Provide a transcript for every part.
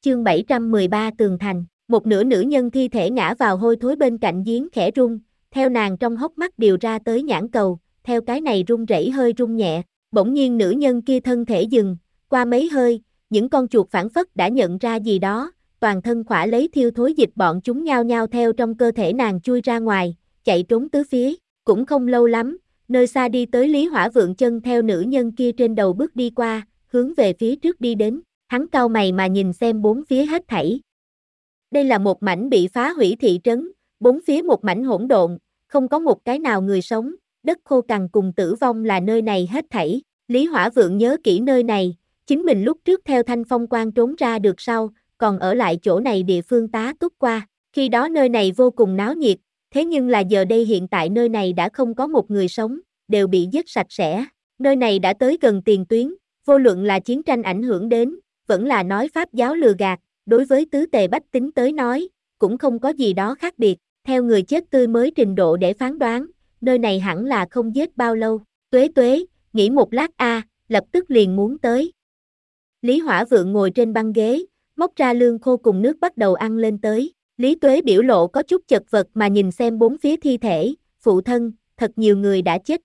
Chương 713 tường thành, một nửa nữ nhân thi thể ngã vào hôi thối bên cạnh giếng khẽ rung, theo nàng trong hốc mắt điều ra tới nhãn cầu, theo cái này rung rẩy hơi rung nhẹ, bỗng nhiên nữ nhân kia thân thể dừng, qua mấy hơi, những con chuột phảng phất đã nhận ra gì đó, toàn thân khỏa lấy thiêu thối dịch bọn chúng nhao nhao theo trong cơ thể nàng chui ra ngoài, chạy trốn tứ phía, cũng không lâu lắm, nơi xa đi tới Lý Hỏa Vượng chân theo nữ nhân kia trên đầu bước đi qua, hướng về phía trước đi đến, hắn cau mày mà nhìn xem bốn phía hết thảy. Đây là một mảnh bị phá hủy thị trấn, bốn phía một mảnh hỗn độn, không có một cái nào người sống, đất khô cằn cùng tử vong là nơi này hết thảy. Lý Hỏa Vượng nhớ kỹ nơi này, chính mình lúc trước theo Thanh Phong Quan trốn ra được sau, còn ở lại chỗ này địa phương tá túc qua, khi đó nơi này vô cùng náo nhiệt, thế nhưng là giờ đây hiện tại nơi này đã không có một người sống, đều bị giết sạch sẽ, nơi này đã tới gần tiền tuyến, vô luận là chiến tranh ảnh hưởng đến, vẫn là nói pháp giáo lừa gạt, đối với tứ tề bách tính tới nói, cũng không có gì đó khác biệt, theo người chết tươi mới trình độ để phán đoán, nơi này hẳn là không giết bao lâu, Tuế, nghĩ một lát lập tức liền muốn tới. Lý Hỏa Vượng ngồi trên băng ghế, móc ra lương khô cùng nước bắt đầu ăn lên tới, Lý Tuế biểu lộ có chút chật vật mà nhìn xem bốn phía thi thể, phụ thân, thật nhiều người đã chết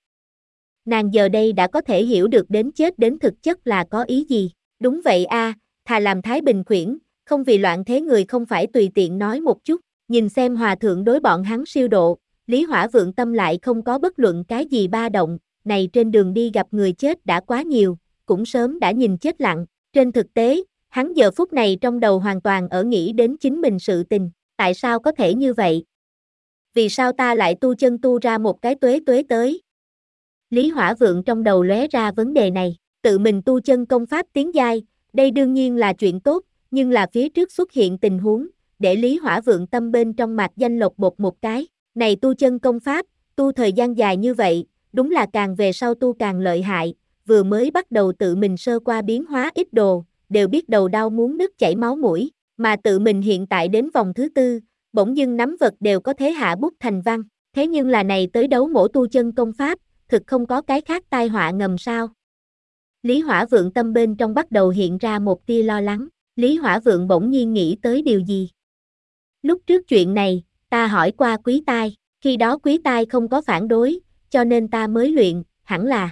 Nàng giờ đây đã có thể hiểu được đến chết đến thực chất là có ý gì, đúng vậy thà làm thái bình khuyển, không vì loạn thế người không phải tùy tiện nói một chút, nhìn xem hòa thượng đối bọn hắn siêu độ, Lý Hỏa Vượng tâm lại không có bất luận cái gì ba động, này trên đường đi gặp người chết đã quá nhiều, cũng sớm đã nhìn chết lặng, trên thực tế, hắn giờ phút này trong đầu hoàn toàn ở nghĩ đến chính mình sự tình, tại sao có thể như vậy? Vì sao ta lại tu chân tu ra một cái tuế tới? Lý Hỏa Vượng trong đầu lóe ra vấn đề này, tự mình tu chân công pháp tiến giai, đây đương nhiên là chuyện tốt, nhưng là phía trước xuất hiện tình huống, để Lý Hỏa Vượng tâm bên trong mạc danh lột bột một cái, này tu chân công pháp, tu thời gian dài như vậy, đúng là càng về sau tu càng lợi hại, vừa mới bắt đầu tự mình sơ qua biến hóa ít đồ, đều biết đầu đau muốn nứt chảy máu mũi, mà tự mình hiện tại đến vòng thứ tư, bỗng dưng nắm vật đều có thể hạ bút thành văn, thế nhưng là này tới đấu mổ tu chân công pháp, thực không có cái khác tai họa ngầm sao? Lý Hỏa Vượng tâm bên trong bắt đầu hiện ra một tia lo lắng, Lý Hỏa Vượng bỗng nhiên nghĩ tới điều gì? Lúc trước chuyện này, ta hỏi qua Quý Tai, khi đó Quý Tai không có phản đối, cho nên ta mới luyện, hẳn là.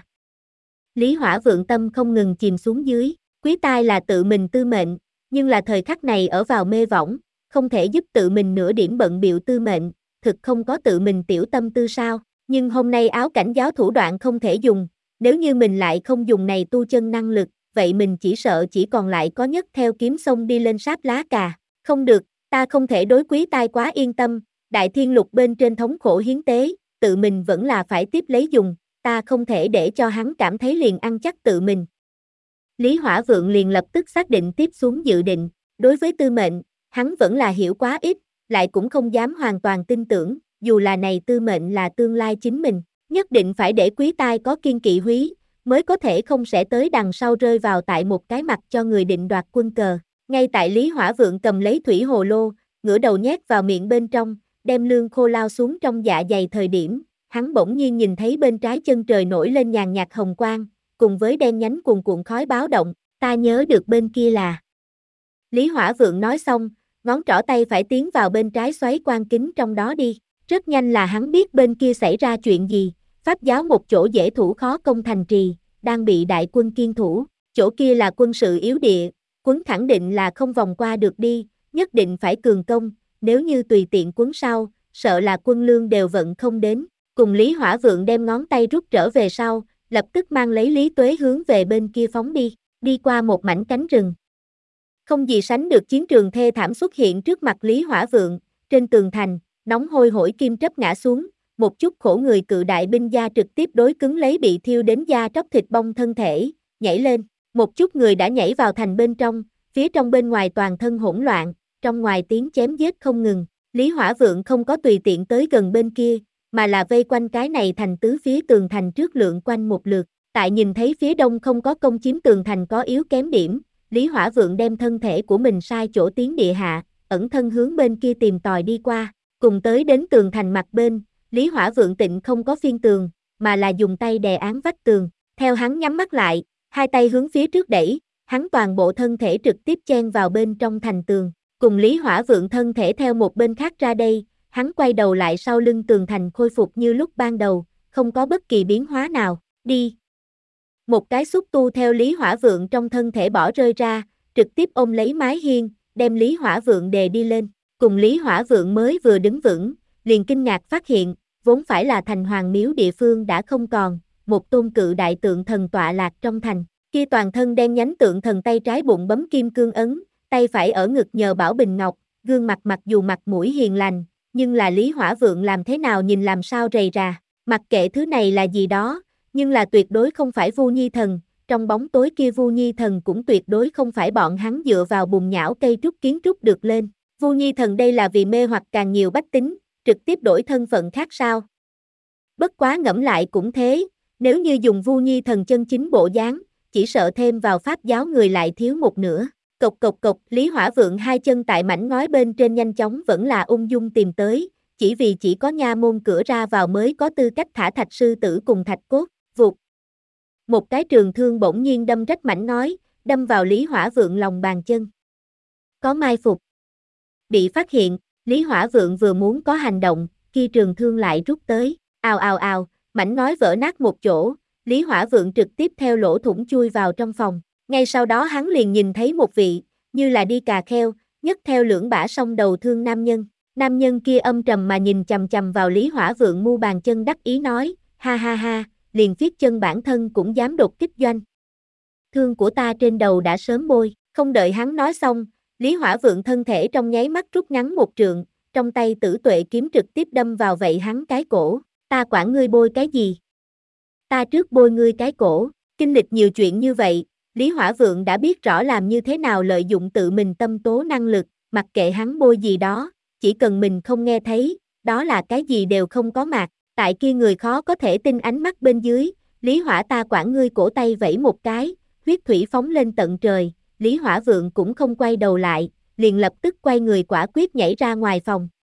Lý Hỏa Vượng tâm không ngừng chìm xuống dưới, Quý Tai là tự mình tư mệnh, nhưng là thời khắc này ở vào mê võng, không thể giúp tự mình nửa điểm bận bịu tư mệnh, thực không có tự mình tiểu tâm tư sao, nhưng hôm nay áo cảnh giáo thủ đoạn không thể dùng, nếu như mình lại không dùng này tu chân năng lực, vậy mình chỉ sợ chỉ còn lại có nhất theo kiếm sông đi lên sáp lá cà, không được, ta không thể đối Quý Tai quá yên tâm, Đại Thiên Lục bên trên thống khổ hiến tế, tự mình vẫn là phải tiếp lấy dùng, ta không thể để cho hắn cảm thấy liền ăn chắc tự mình. Lý Hỏa Vượng liền lập tức xác định tiếp xuống dự định, đối với tư mệnh, hắn vẫn là hiểu quá ít, lại cũng không dám hoàn toàn tin tưởng, dù là này tư mệnh là tương lai chính mình, nhất định phải để Quý Tai có kiên kỵ húy, mới có thể không sẽ tới đằng sau rơi vào tại một cái mặt cho người định đoạt quân cờ. Ngay tại Lý Hỏa Vượng cầm lấy thủy hồ lô, ngửa đầu nhét vào miệng bên trong, đem lương khô lao xuống trong dạ dày thời điểm, hắn bỗng nhiên nhìn thấy bên trái chân trời nổi lên nhàn nhạt hồng quang, cùng với đen nhánh cuồn cuộn khói báo động, ta nhớ được bên kia là. Lý Hỏa Vượng nói xong, ngón trỏ tay phải tiến vào bên trái xoáy quan kính trong đó đi, rất nhanh là hắn biết bên kia xảy ra chuyện gì, pháp giáo một chỗ dễ thủ khó công thành trì, đang bị đại quân kiên thủ, chỗ kia là quân sự yếu địa, quân khẳng định là không vòng qua được đi, nhất định phải cường công, nếu như tùy tiện quân sau, sợ là quân lương đều vận không đến, cùng Lý Hỏa Vượng đem ngón tay rút trở về sau, lập tức mang lấy Lý Tuế hướng về bên kia phóng đi qua một mảnh cánh rừng. Không gì sánh được chiến trường thê thảm xuất hiện trước mặt Lý Hỏa Vượng, trên tường thành, nóng hôi hổi kim trấp ngã xuống, một chút khổ người cự đại binh gia trực tiếp đối cứng lấy bị thiêu đến da tróc thịt bong thân thể, nhảy lên, một chút người đã nhảy vào thành bên trong, phía trong bên ngoài toàn thân hỗn loạn, trong ngoài tiếng chém giết không ngừng, Lý Hỏa Vượng không có tùy tiện tới gần bên kia, mà là vây quanh cái này thành tứ phía tường thành trước lượn quanh một lượt, tại nhìn thấy phía đông không có công chiếm tường thành có yếu kém điểm, Lý Hỏa Vượng đem thân thể của mình sai chỗ tiến địa hạ, ẩn thân hướng bên kia tìm tòi đi qua, cùng tới đến tường thành mặt bên, Lý Hỏa Vượng tịnh không có phiên tường, mà là dùng tay đè án vách tường, theo hắn nhắm mắt lại, hai tay hướng phía trước đẩy, hắn toàn bộ thân thể trực tiếp chen vào bên trong thành tường, cùng Lý Hỏa Vượng thân thể theo một bên khác ra đây, hắn quay đầu lại sau lưng tường thành khôi phục như lúc ban đầu, không có bất kỳ biến hóa nào, đi. Một cái xúc tu theo Lý Hỏa Vượng trong thân thể bỏ rơi ra, trực tiếp ôm lấy mái hiên, đem Lý Hỏa Vượng đè đi lên, cùng Lý Hỏa Vượng mới vừa đứng vững, liền kinh ngạc phát hiện, vốn phải là thành hoàng miếu địa phương đã không còn, một tôn cự đại tượng thần tọa lạc trong thành, kia toàn thân đen nhánh tượng thần tay trái bụng bấm kim cương ấn, tay phải ở ngực nhờ bảo bình ngọc, gương mặt mặc dù mặt mũi hiền lành, nhưng là Lý Hỏa Vượng làm thế nào nhìn làm sao rầy rà, mặc kệ thứ này là gì đó, nhưng là tuyệt đối không phải Vu Nhi Thần, trong bóng tối kia Vu Nhi Thần cũng tuyệt đối không phải bọn hắn dựa vào bùn nhão cây trúc kiến trúc được lên, Vu Nhi Thần đây là vì mê hoặc càng nhiều bách tính, trực tiếp đổi thân phận khác sao? Bất quá ngẫm lại cũng thế, nếu như dùng Vu Nhi Thần chân chính bộ dáng, chỉ sợ thêm vào pháp giáo người lại thiếu một nửa. Cộc cộc cộc, Lý Hỏa Vượng hai chân tại mảnh ngói bên trên nhanh chóng vẫn là ung dung tìm tới, chỉ vì chỉ có nha môn cửa ra vào mới có tư cách thả thạch sư tử cùng thạch cốt, vụt. Một cái trường thương bỗng nhiên đâm rách mảnh ngói, đâm vào Lý Hỏa Vượng lòng bàn chân. Có mai phục. Bị phát hiện, Lý Hỏa Vượng vừa muốn có hành động, khi trường thương lại rút tới, ào ào ào, mảnh ngói vỡ nát một chỗ, Lý Hỏa Vượng trực tiếp theo lỗ thủng chui vào trong phòng. Ngay sau đó hắn liền nhìn thấy một vị, như là đi cà kheo, nhấc theo lưỡng bả song đầu thương nam nhân. Nam nhân kia âm trầm mà nhìn chằm chằm vào Lý Hỏa Vượng mu bàn chân đắc ý nói, ha ha ha, liền phiết chân bản thân cũng dám đột kích doanh. Thương của ta trên đầu đã sớm bôi, không đợi hắn nói xong, Lý Hỏa Vượng thân thể trong nháy mắt rút ngắn một trượng, trong tay Tử Tuệ kiếm trực tiếp đâm vào vậy hắn cái cổ, ta quản ngươi bôi cái gì? Ta trước bôi ngươi cái cổ, kinh lịch nhiều chuyện như vậy, Lý Hỏa Vượng đã biết rõ làm như thế nào lợi dụng tự mình tâm tố năng lực, mặc kệ hắn bôi gì đó, chỉ cần mình không nghe thấy, đó là cái gì đều không có mạc, tại kia người khó có thể tin ánh mắt bên dưới, Lý Hỏa ta quản ngươi cổ tay vẫy một cái, huyết thủy phóng lên tận trời, Lý Hỏa Vượng cũng không quay đầu lại, liền lập tức quay người quả quyết nhảy ra ngoài phòng.